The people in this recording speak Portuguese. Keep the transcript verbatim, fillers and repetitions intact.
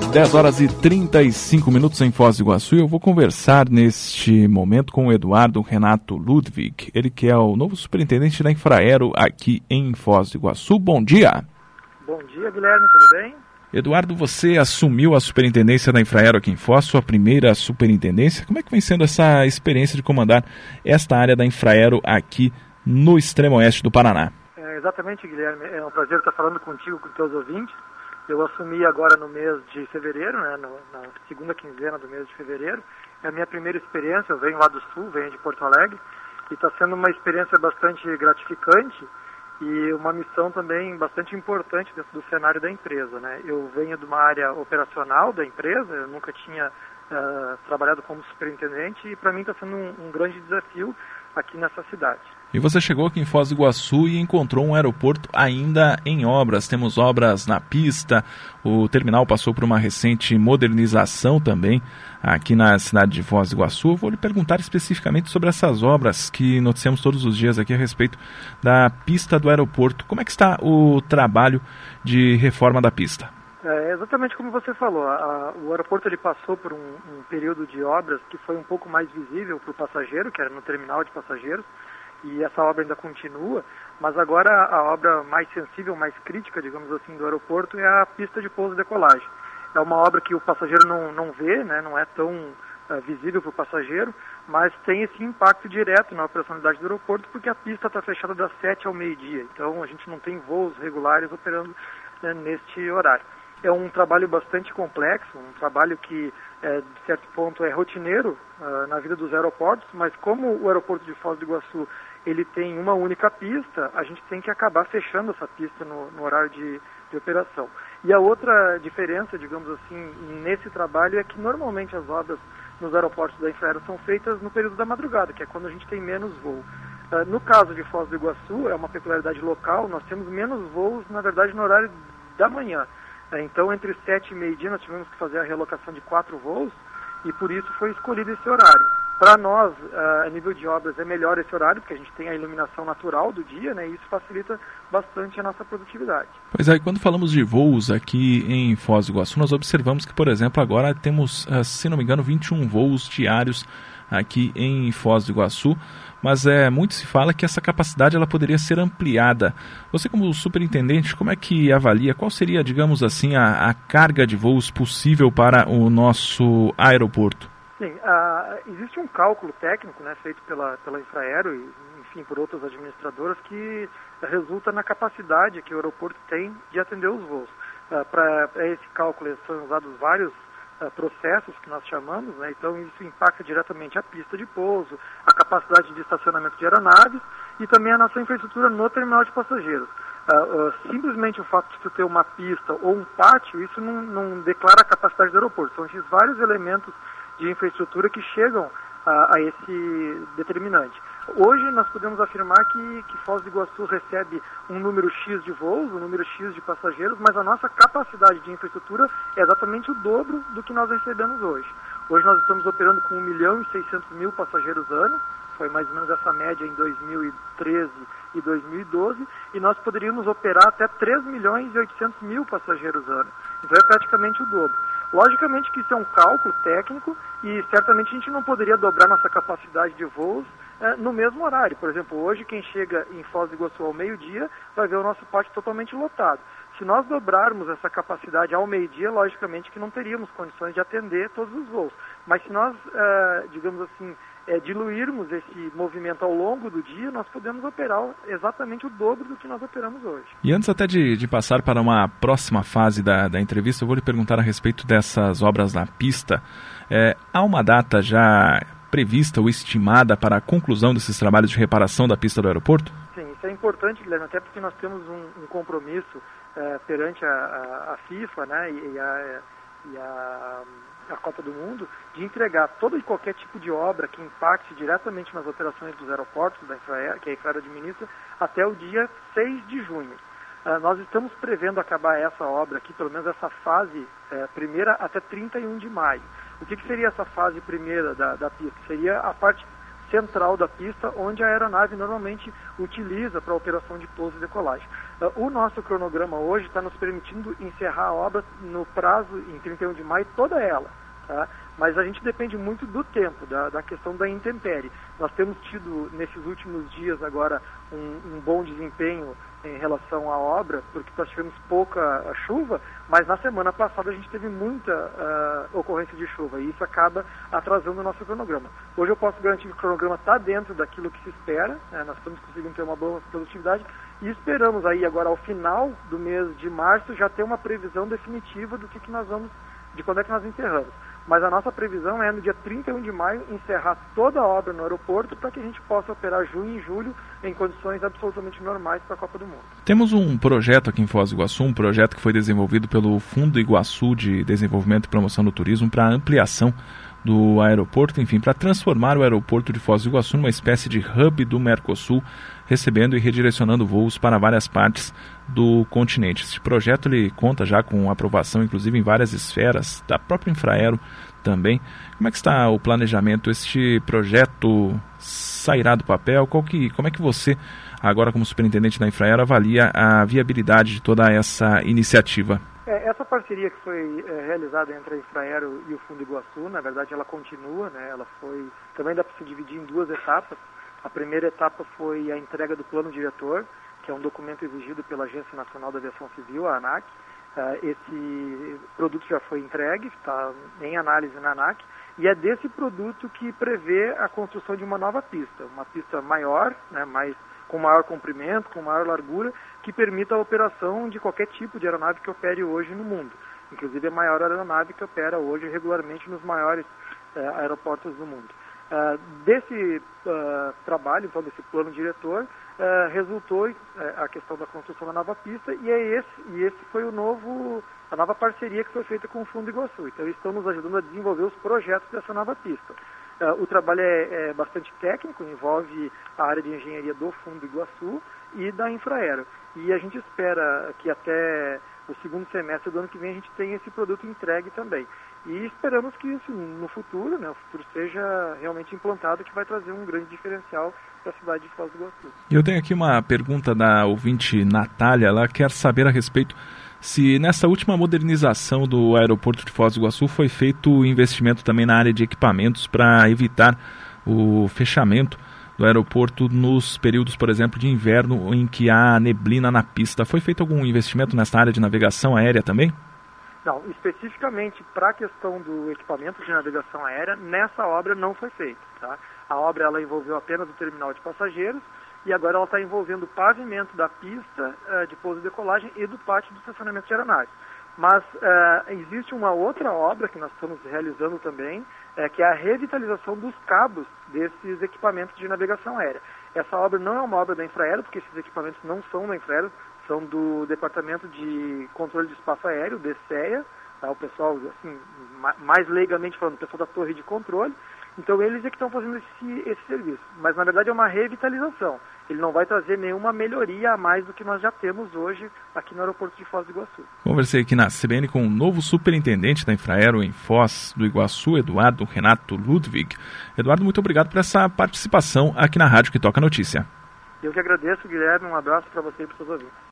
dez horas e trinta e cinco minutos em Foz do Iguaçu, e eu vou conversar neste momento com o Eduardo Renato Ludwig, ele que é o novo superintendente da Infraero aqui em Foz do Iguaçu. Bom dia. Bom dia, Guilherme, tudo bem? Eduardo, você assumiu a superintendência da Infraero aqui em Foz, sua primeira superintendência. Como é que vem sendo essa experiência de comandar esta área da Infraero aqui no extremo oeste do Paraná? É, exatamente, Guilherme, é um prazer estar falando contigo, com os teus ouvintes. Eu assumi agora no mês de fevereiro, né, no, na segunda quinzena do mês de fevereiro. É a minha primeira experiência, eu venho lá do Sul, venho de Porto Alegre, e está sendo uma experiência bastante gratificante e uma missão também bastante importante dentro do cenário da empresa, né? Eu venho de uma área operacional da empresa, eu nunca tinha uh, trabalhado como superintendente, e para mim está sendo um, um grande desafio aqui nessa cidade. E você chegou aqui em Foz do Iguaçu e encontrou um aeroporto ainda em obras. Temos obras na pista, o terminal passou por uma recente modernização também aqui na cidade de Foz do Iguaçu. Eu vou lhe perguntar especificamente sobre essas obras que noticiamos todos os dias aqui a respeito da pista do aeroporto. Como é que está o trabalho de reforma da pista? É exatamente como você falou, a, o aeroporto ele passou por um, um período de obras que foi um pouco mais visível para o passageiro, que era no terminal de passageiros, e essa obra ainda continua, mas agora a obra mais sensível, mais crítica, digamos assim, do aeroporto é a pista de pouso e decolagem. É uma obra que o passageiro não, não vê, né, não é tão uh, visível para o passageiro, mas tem esse impacto direto na operacionalidade do aeroporto, porque a pista está fechada das sete ao meio-dia, então a gente não tem voos regulares operando, né, neste horário. É um trabalho bastante complexo, um trabalho que, é, de certo ponto, é rotineiro uh, na vida dos aeroportos, mas como o aeroporto de Foz do Iguaçu ele tem uma única pista, a gente tem que acabar fechando essa pista no, no horário de, de operação. E a outra diferença, digamos assim, nesse trabalho é que normalmente as obras nos aeroportos da Infraero são feitas no período da madrugada, que é quando a gente tem menos voo. Uh, no caso de Foz do Iguaçu, é uma peculiaridade local, nós temos menos voos, na verdade, no horário da manhã. Então, entre sete e meio-dia, nós tivemos que fazer a realocação de quatro voos e por isso foi escolhido esse horário. Para nós, a nível de obras, é melhor esse horário, porque a gente tem a iluminação natural do dia, né, e isso facilita bastante a nossa produtividade. Pois é, e quando falamos de voos aqui em Foz do Iguaçu, nós observamos que, por exemplo, agora temos, se não me engano, vinte e um voos diários aqui em Foz do Iguaçu, mas é, muito se fala que essa capacidade ela poderia ser ampliada. Você, como superintendente, como é que avalia, qual seria, digamos assim, a, a carga de voos possível para o nosso aeroporto? Sim, uh, existe um cálculo técnico, né, feito pela, pela Infraero e, enfim, por outras administradoras, que resulta na capacidade que o aeroporto tem de atender os voos. Uh, Para esse cálculo são usados vários Uh, processos que nós chamamos, né? Então isso impacta diretamente a pista de pouso, a capacidade de estacionamento de aeronaves e também a nossa infraestrutura no terminal de passageiros. Uh, uh, simplesmente o fato de tu ter uma pista ou um pátio, isso não, não declara a capacidade do aeroporto. São esses vários elementos de infraestrutura que chegam uh, a esse determinante. Hoje nós podemos afirmar que, que Foz do Iguaçu recebe um número X de voos, um número X de passageiros, mas a nossa capacidade de infraestrutura é exatamente o dobro do que nós recebemos hoje. Hoje nós estamos operando com um milhão e seiscentos mil passageiros ano, foi mais ou menos essa média em dois mil e treze e dois mil e doze, e nós poderíamos operar até três milhões e oitocentos mil passageiros ano. Então é praticamente o dobro. Logicamente que isso é um cálculo técnico e certamente a gente não poderia dobrar nossa capacidade de voos é, no mesmo horário. Por exemplo, hoje quem chega em Foz do Iguaçu ao meio-dia vai ver o nosso pátio totalmente lotado. Se nós dobrarmos essa capacidade ao meio-dia, logicamente que não teríamos condições de atender todos os voos. Mas se nós, é, digamos assim, é, diluirmos esse movimento ao longo do dia, nós podemos operar exatamente o dobro do que nós operamos hoje. E antes até de, de passar para uma próxima fase da, da entrevista, eu vou lhe perguntar a respeito dessas obras na pista. É, há uma data já prevista ou estimada para a conclusão desses trabalhos de reparação da pista do aeroporto? Sim, isso é importante, Guilherme, até porque nós temos um, um compromisso é, perante a, a, a FIFA, né, e a, e a, a Copa do Mundo, de entregar todo e qualquer tipo de obra que impacte diretamente nas operações dos aeroportos, da Infraero, que a Infraero administra, até o dia seis de junho. Uh, nós estamos prevendo acabar essa obra aqui, pelo menos essa fase é, primeira, até trinta e um de maio. O que, que seria essa fase primeira da, da pista? Seria a parte central da pista, onde a aeronave normalmente utiliza para a operação de pouso e decolagem. O nosso cronograma hoje está nos permitindo encerrar a obra no prazo, em trinta e um de maio, toda ela. Tá? Mas a gente depende muito do tempo, da, da questão da intempérie. Nós temos tido, nesses últimos dias agora, um, um bom desempenho em relação à obra, porque nós tivemos pouca chuva, mas na semana passada a gente teve muita uh, ocorrência de chuva, e isso acaba atrasando o nosso cronograma. Hoje eu posso garantir que o cronograma está dentro daquilo que se espera, né? Nós estamos conseguindo ter uma boa produtividade, e esperamos aí agora, ao final do mês de março, já ter uma previsão definitiva do que, que nós vamos, de quando é que nós encerramos. Mas a nossa previsão é, no dia trinta e um de maio, encerrar toda a obra no aeroporto para que a gente possa operar junho e julho em condições absolutamente normais para a Copa do Mundo. Temos um projeto aqui em Foz do Iguaçu, um projeto que foi desenvolvido pelo Fundo Iguaçu de Desenvolvimento e Promoção do Turismo para ampliação do aeroporto, enfim, para transformar o aeroporto de Foz do Iguaçu numa espécie de hub do Mercosul, recebendo e redirecionando voos para várias partes do continente. Este projeto ele conta já com aprovação, inclusive, em várias esferas, da própria Infraero também. Como é que está o planejamento? Este projeto sairá do papel? Qual que, como é que você, agora como superintendente da Infraero, avalia a viabilidade de toda essa iniciativa? É, essa parceria que foi é, realizada entre a Infraero e o Fundo Iguaçu, na verdade ela continua, né? Ela foi, também dá para se dividir em duas etapas. A primeira etapa foi a entrega do plano diretor, que é um documento exigido pela Agência Nacional da Aviação Civil, a ANAC. Uh, esse produto já foi entregue, está em análise na ANAC, e é desse produto que prevê a construção de uma nova pista, uma pista maior, né, mais, com maior comprimento, com maior largura, que permita a operação de qualquer tipo de aeronave que opere hoje no mundo. Inclusive a maior aeronave que opera hoje regularmente nos maiores uh, aeroportos do mundo. Uh, desse uh, trabalho, então desse plano diretor, uh, resultou uh, a questão da construção da nova pista, e é esse, e esse foi o novo, a nova parceria que foi feita com o Fundo Iguaçu. Então eles estão nos ajudando a desenvolver os projetos dessa nova pista. Uh, o trabalho é, é bastante técnico, envolve a área de engenharia do Fundo Iguaçu e da Infraero. E a gente espera que até o segundo semestre do ano que vem a gente tenha esse produto entregue também. E esperamos que isso no futuro, né, o futuro seja realmente implantado, que vai trazer um grande diferencial para a cidade de Foz do Iguaçu. Eu tenho aqui uma pergunta da ouvinte Natália, ela quer saber a respeito se nessa última modernização do aeroporto de Foz do Iguaçu foi feito investimento também na área de equipamentos para evitar o fechamento do aeroporto nos períodos, por exemplo, de inverno em que há neblina na pista. Foi feito algum investimento nessa área de navegação aérea também? Não, especificamente para a questão do equipamento de navegação aérea, nessa obra não foi feito. Tá? A obra ela envolveu apenas o terminal de passageiros e agora ela está envolvendo o pavimento da pista uh, de pouso e decolagem e do pátio do estacionamento de aeronaves. Mas uh, existe uma outra obra que nós estamos realizando também, uh, que é a revitalização dos cabos desses equipamentos de navegação aérea. Essa obra não é uma obra da Infraero, porque esses equipamentos não são da Infraero, são do Departamento de Controle de Espaço Aéreo, D C E A, tá? O pessoal, assim, mais leigamente falando, o pessoal da torre de controle. Então eles é que estão fazendo esse, esse serviço. Mas na verdade é uma revitalização. Ele não vai trazer nenhuma melhoria a mais do que nós já temos hoje aqui no aeroporto de Foz do Iguaçu. Conversei aqui na C B N com o novo superintendente da Infraero em Foz do Iguaçu, Eduardo Renato Ludwig. Eduardo, muito obrigado por essa participação aqui na Rádio que Toca Notícia. Eu que agradeço, Guilherme. Um abraço para você e para os seus ouvintes.